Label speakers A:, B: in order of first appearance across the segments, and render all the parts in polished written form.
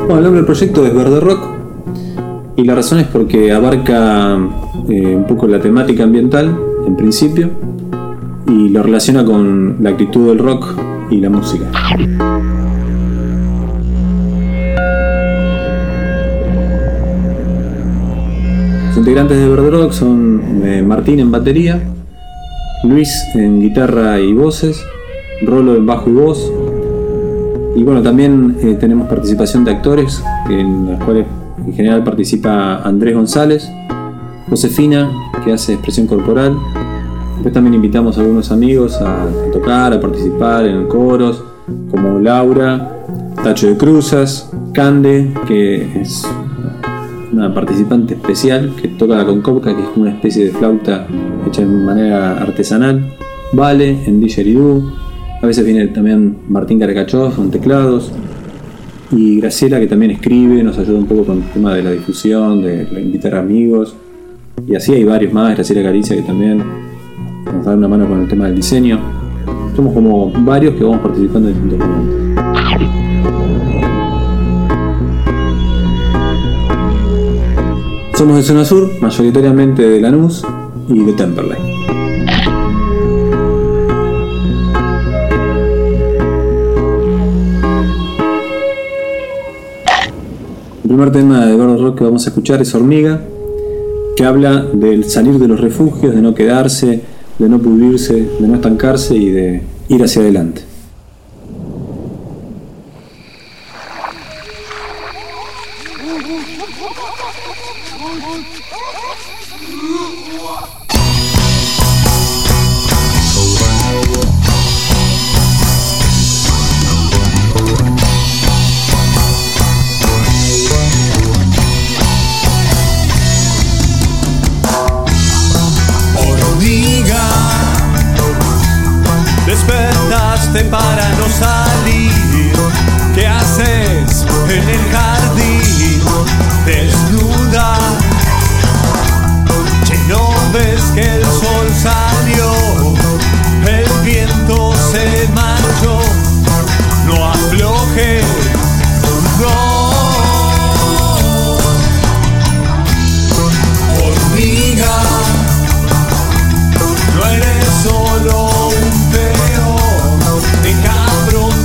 A: Bueno, el nombre del proyecto es Verde Rock y la razón es porque abarca un poco la temática ambiental en principio y lo relaciona con la actitud del rock y la música. Los integrantes de Verde Rock son Martín en batería, Luis en guitarra y voces, Rolo en bajo y voz. Y bueno, también tenemos participación de actores, en las cuales en general participa Andrés González, Josefina, que hace expresión corporal. Después también invitamos a algunos amigos a tocar, a participar en coros, como Laura, Tacho de Cruzas, Cande, que es una participante especial que toca la concopca, que es como una especie de flauta hecha de manera artesanal, Vale en didgeridoo. A veces viene también Martín Caracachov con teclados y Graciela, que también escribe, nos ayuda un poco con el tema de la difusión, de invitar amigos, y así hay varios más. Graciela Caricia, que también nos da una mano con el tema del diseño. Somos como varios que vamos participando en distintos momentos. Somos de zona sur, mayoritariamente de Lanús y de Temperley. El primer tema de Verde Rock que vamos a escuchar es Hormiga, que habla del salir de los refugios, de no quedarse, de no pudrirse, de no estancarse y de ir hacia adelante.
B: Despertaste para no salir. ¿Qué haces en el jardín? Desnuda. Che, ¿no ves que el sol salió? El viento se marchó. No aflojes, no. Hormiga, no eres solo un peón de cabrón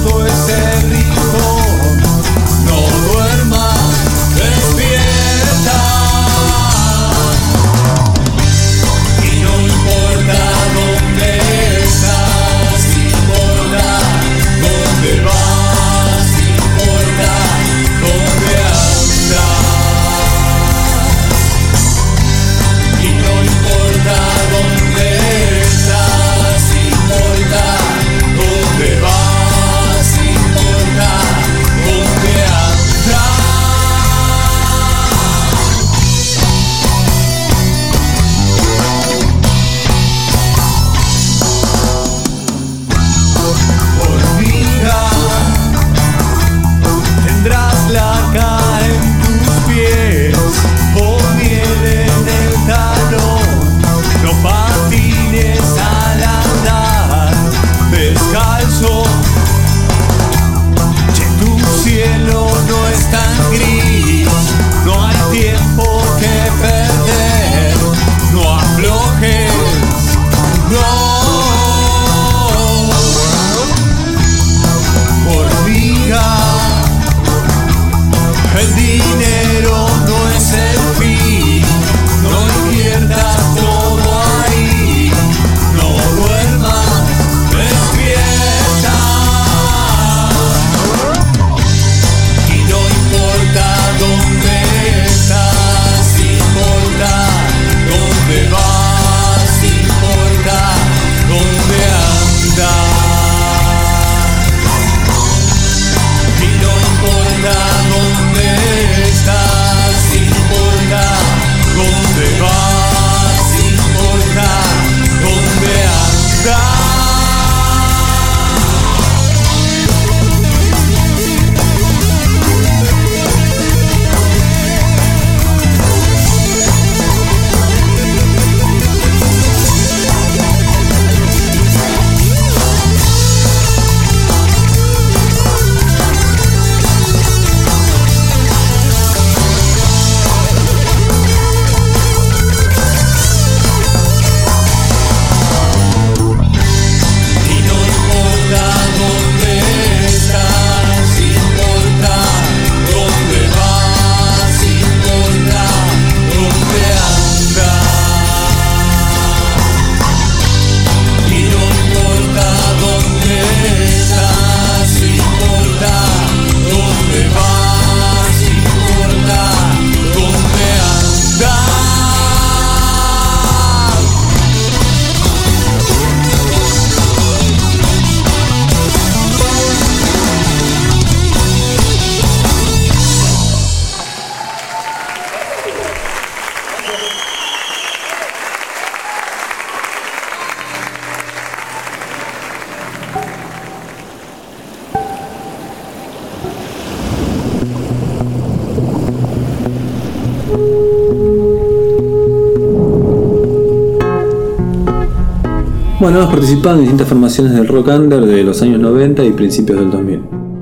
A: Bueno, hemos participado en distintas formaciones del rock under de los años 90 y principios del 2000.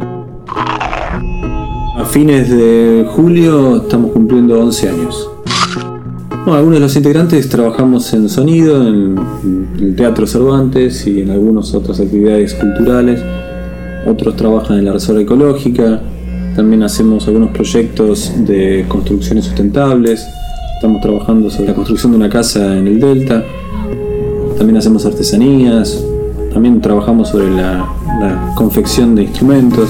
A: A fines de julio estamos cumpliendo 11 años. Bueno, algunos de los integrantes trabajamos en sonido, en el Teatro Cervantes y en algunas otras actividades culturales. Otros trabajan en la reserva ecológica. También hacemos algunos proyectos de construcciones sustentables. Estamos trabajando sobre la construcción de una casa en el Delta. También hacemos artesanías. También trabajamos sobre la confección de instrumentos.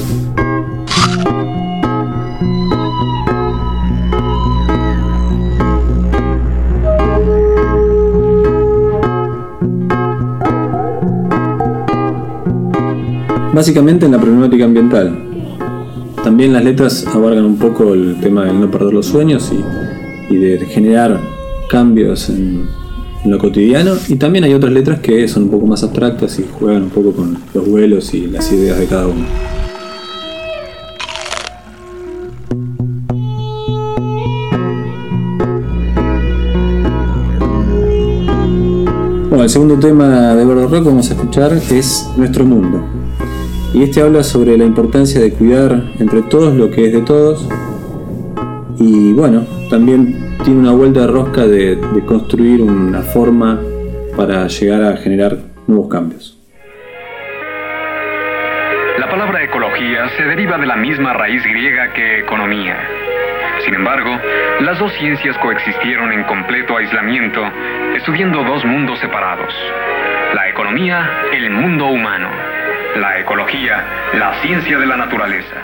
A: Básicamente en la problemática ambiental. También las letras abarcan un poco el tema de no perder los sueños y de generar cambios en lo cotidiano. Y también hay otras letras que son un poco más abstractas y juegan un poco con los vuelos y las ideas de cada uno. Bueno, el segundo tema de Verde Rock que vamos a escuchar es Nuestro Mundo. Y este habla sobre la importancia de cuidar entre todos lo que es de todos. Y bueno, también tiene una vuelta de rosca de construir una forma para llegar a generar nuevos cambios.
C: La palabra ecología se deriva de la misma raíz griega que economía. Sin embargo, las dos ciencias coexistieron en completo aislamiento, estudiando dos mundos separados. La economía, el mundo humano. La ecología, la ciencia de la naturaleza.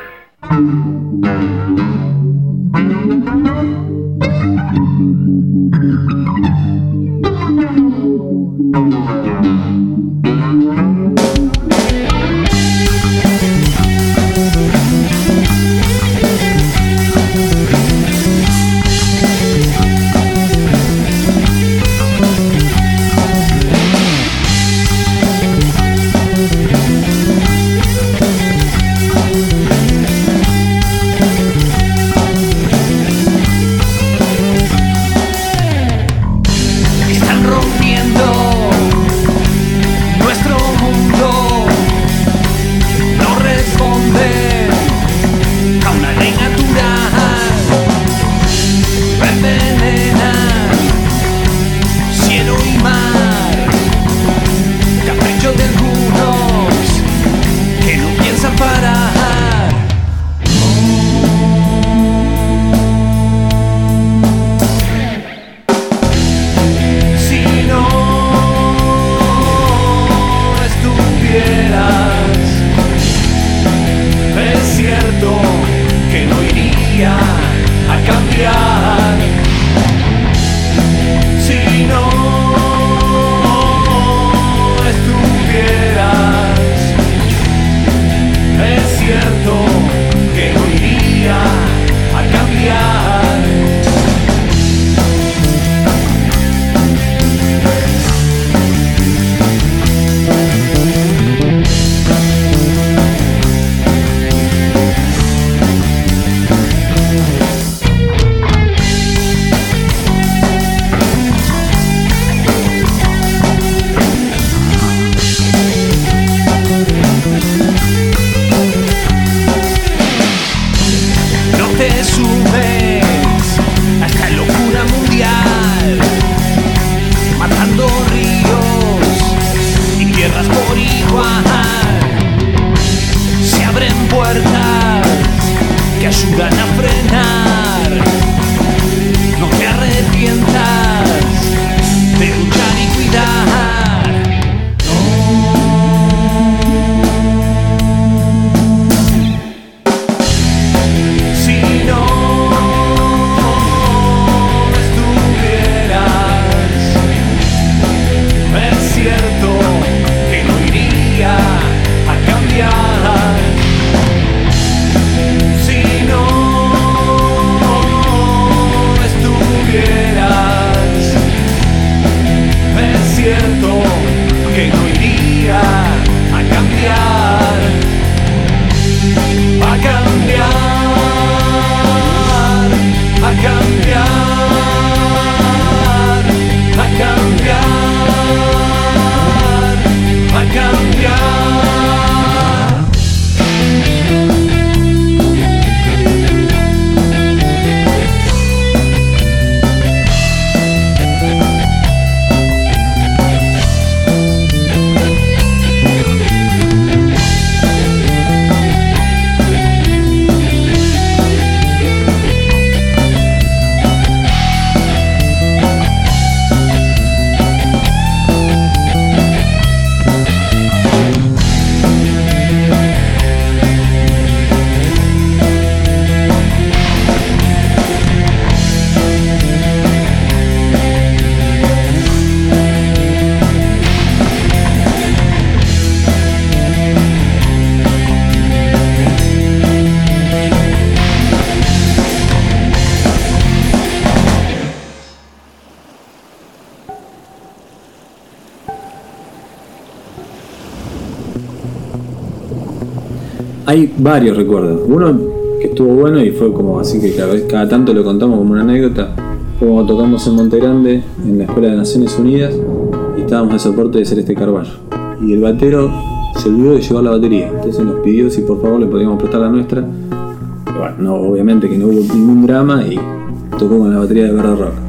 A: Hay varios recuerdos. Uno que estuvo bueno y fue como así que cada tanto lo contamos como una anécdota. Fue cuando tocamos en Monte Grande, en la Escuela de Naciones Unidas, y estábamos de soporte de Celeste Carballo. Y el batero se olvidó de llevar la batería. Entonces nos pidió si por favor le podíamos prestar la nuestra. Pero bueno, no, obviamente que no hubo ningún drama y tocó con la batería de Verde Rock.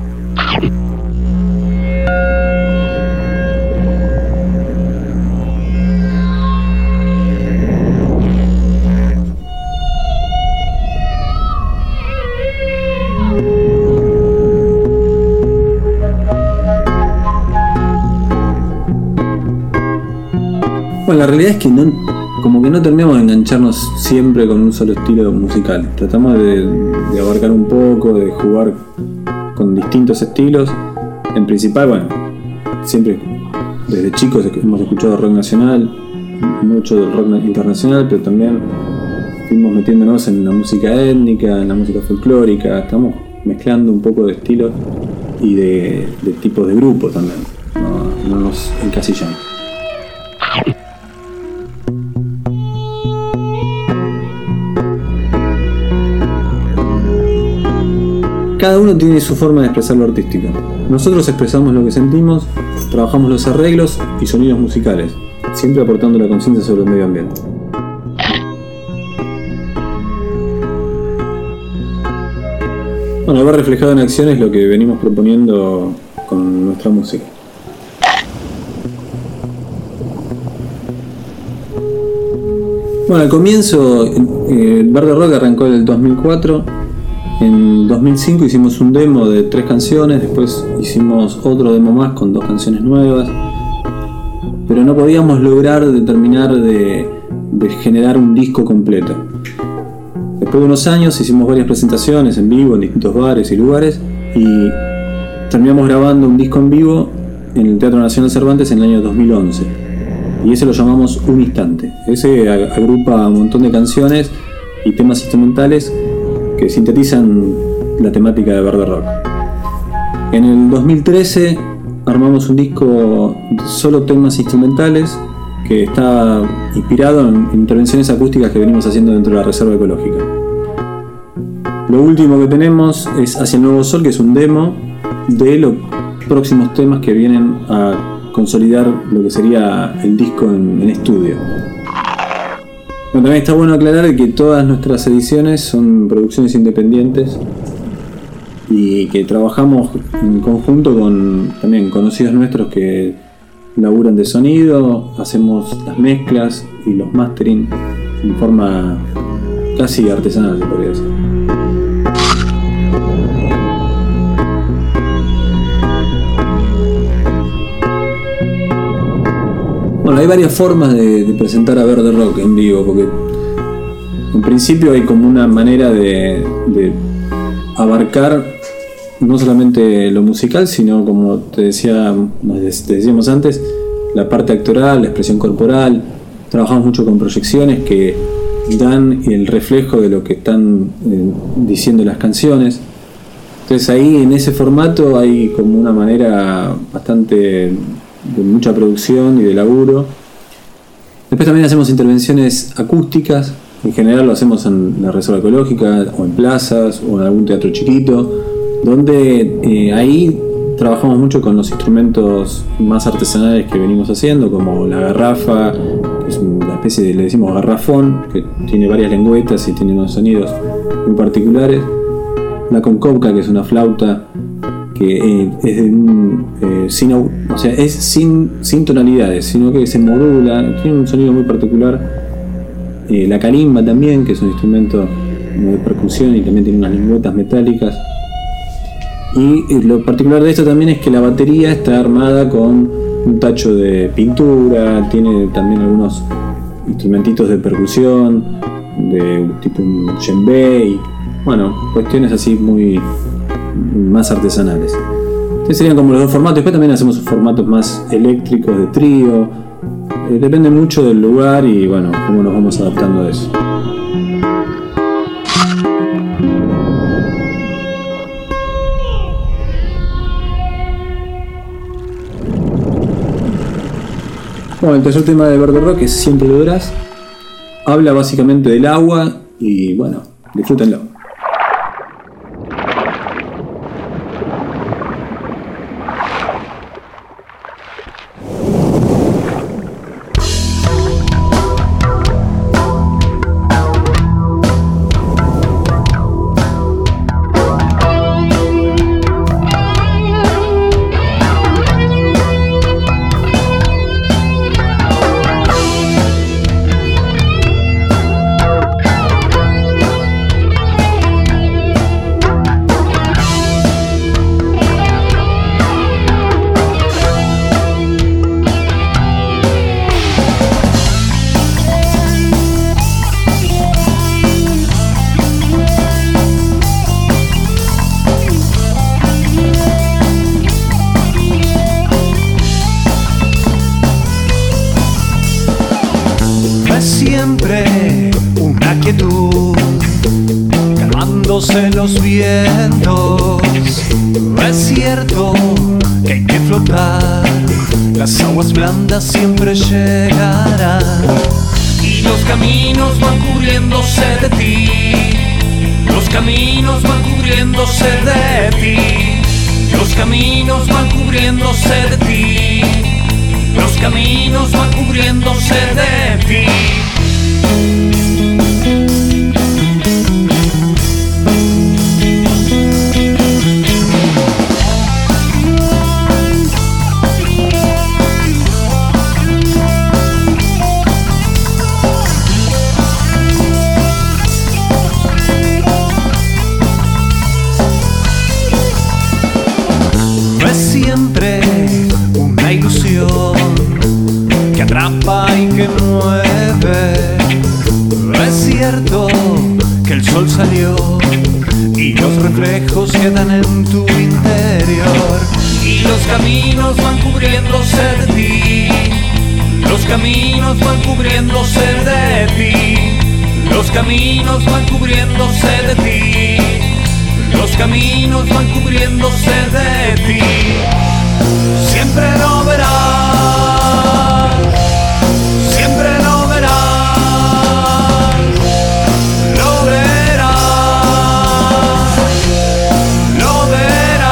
A: Bueno, la realidad es que como que no terminamos de engancharnos siempre con un solo estilo musical. Tratamos de abarcar un poco, de jugar con distintos estilos. En principal, bueno, siempre desde chicos hemos escuchado rock nacional, mucho del rock internacional, pero también fuimos metiéndonos en la música étnica, en la música folclórica. Estamos mezclando un poco de estilos y de tipos de grupos también. No nos encasillamos. Cada uno tiene su forma de expresar lo artístico. Nosotros expresamos lo que sentimos, trabajamos los arreglos y sonidos musicales, siempre aportando la conciencia sobre el medio ambiente. Bueno, ver reflejado en acciones lo que venimos proponiendo con nuestra música. Bueno, al comienzo, Verde Rock arrancó en el 2004. En 2005 hicimos un demo de 3 canciones, después hicimos otro demo más con 2 canciones nuevas, pero no podíamos lograr terminar de generar un disco completo. Después de unos años hicimos varias presentaciones en vivo en distintos bares y lugares y terminamos grabando un disco en vivo en el Teatro Nacional Cervantes en el año 2011 y ese lo llamamos Un Instante. Ese agrupa un montón de canciones y temas instrumentales que sintetizan la temática de Verde Rock. En el 2013 armamos un disco de solo temas instrumentales que está inspirado en intervenciones acústicas que venimos haciendo dentro de la Reserva Ecológica. Lo último que tenemos es Hacia el Nuevo Sol, que es un demo de los próximos temas que vienen a consolidar lo que sería el disco en estudio. Bueno, también está bueno aclarar que todas nuestras ediciones son producciones independientes y que trabajamos en conjunto con también conocidos nuestros que laburan de sonido, hacemos las mezclas y los mastering en forma casi artesanal, se podría decir. Bueno, hay varias formas de presentar a Verde Rock en vivo, porque en principio hay como una manera de abarcar no solamente lo musical, sino como te decíamos antes, la parte actoral, la expresión corporal. Trabajamos mucho con proyecciones que dan el reflejo de lo que están diciendo las canciones. Entonces ahí en ese formato hay como una manera bastante de mucha producción y de laburo. Después también hacemos intervenciones acústicas, en general lo hacemos en la Reserva Ecológica o en plazas o en algún teatro chiquito, donde ahí trabajamos mucho con los instrumentos más artesanales que venimos haciendo, como la garrafa, que es una especie de, le decimos garrafón, que tiene varias lengüetas y tiene unos sonidos muy particulares, la concovca, que es una flauta que es sin tonalidades, sino que se modula, tiene un sonido muy particular. La calimba también, que es un instrumento de percusión y también tiene unas lengüetas metálicas. Y lo particular de esto también es que la batería está armada con un tacho de pintura, tiene también algunos instrumentitos de percusión, de tipo un djembe y bueno, cuestiones así muy más artesanales. Entonces serían como los dos formatos. Después también hacemos formatos más eléctricos de trío. Depende mucho del lugar y bueno, cómo nos vamos adaptando a eso. Bueno, el tercer tema de Verde Rock es Siempre lo verás. habla básicamente del agua y bueno, disfrútenlo.
B: Siempre una quietud, calmándose los vientos. Es cierto que hay que flotar, las aguas blandas siempre llegarán. Y los caminos van cubriéndose de ti, los caminos van cubriéndose de ti, los caminos van cubriéndose de ti, los caminos van cubriéndose de ti. No es siempre una ilusión que atrapa y que mueve. Es cierto que el sol salió y los reflejos quedan en tu interior. Y los caminos van cubriéndose de ti, los caminos van cubriéndose de ti, los caminos van cubriéndose de ti, los caminos van cubriéndose de ti. Siempre lo verás, siempre lo verás, lo verás, lo verás.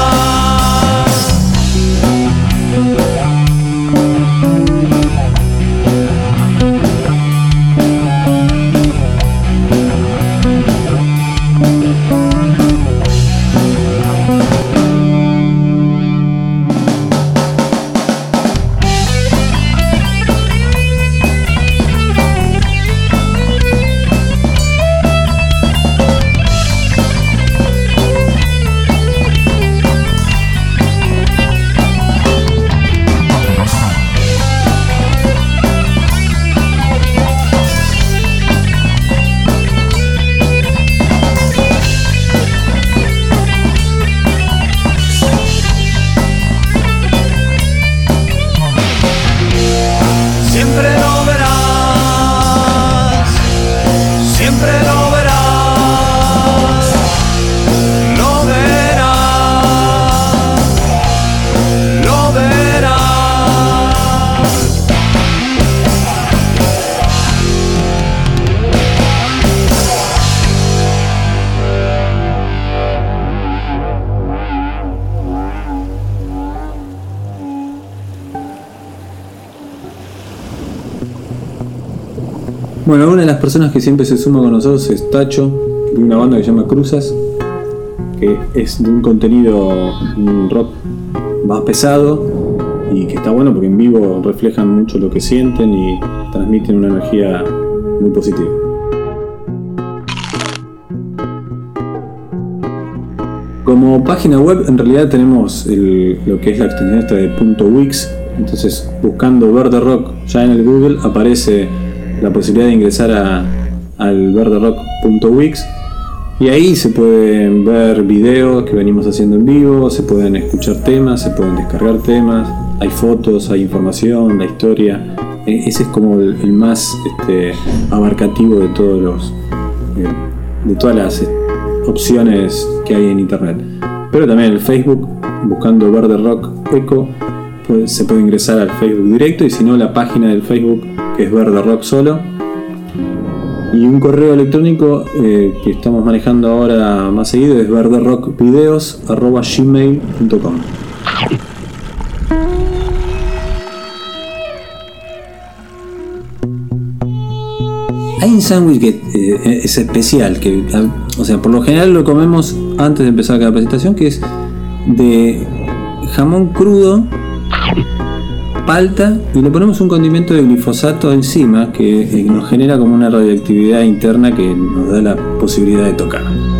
A: Bueno, una de las personas que siempre se suma con nosotros es Tacho, de una banda que se llama Cruzas, que es de un contenido, un rock más pesado y que está bueno porque en vivo reflejan mucho lo que sienten y transmiten una energía muy positiva. Como página web en realidad tenemos lo que es la extensión esta de .wix, entonces buscando Verde Rock ya en el Google aparece la posibilidad de ingresar al verderock.wix y ahí se pueden ver videos que venimos haciendo en vivo, se pueden escuchar temas, se pueden descargar temas, hay fotos, hay información, la historia. Ese es como el más abarcativo de todas las opciones que hay en internet. Pero también el Facebook, buscando Verde Rock Eco, pues se puede ingresar al Facebook directo, y si no, la página del Facebook, que es Verde Rock solo, Y un correo electrónico que estamos manejando ahora más seguido es verderockvideos@gmail.com. Hay un sándwich que es especial, que, o sea, por lo general lo comemos antes de empezar cada presentación, que es de jamón crudo, palta, y le ponemos un condimento de glifosato encima que nos genera como una radioactividad interna que nos da la posibilidad de tocar.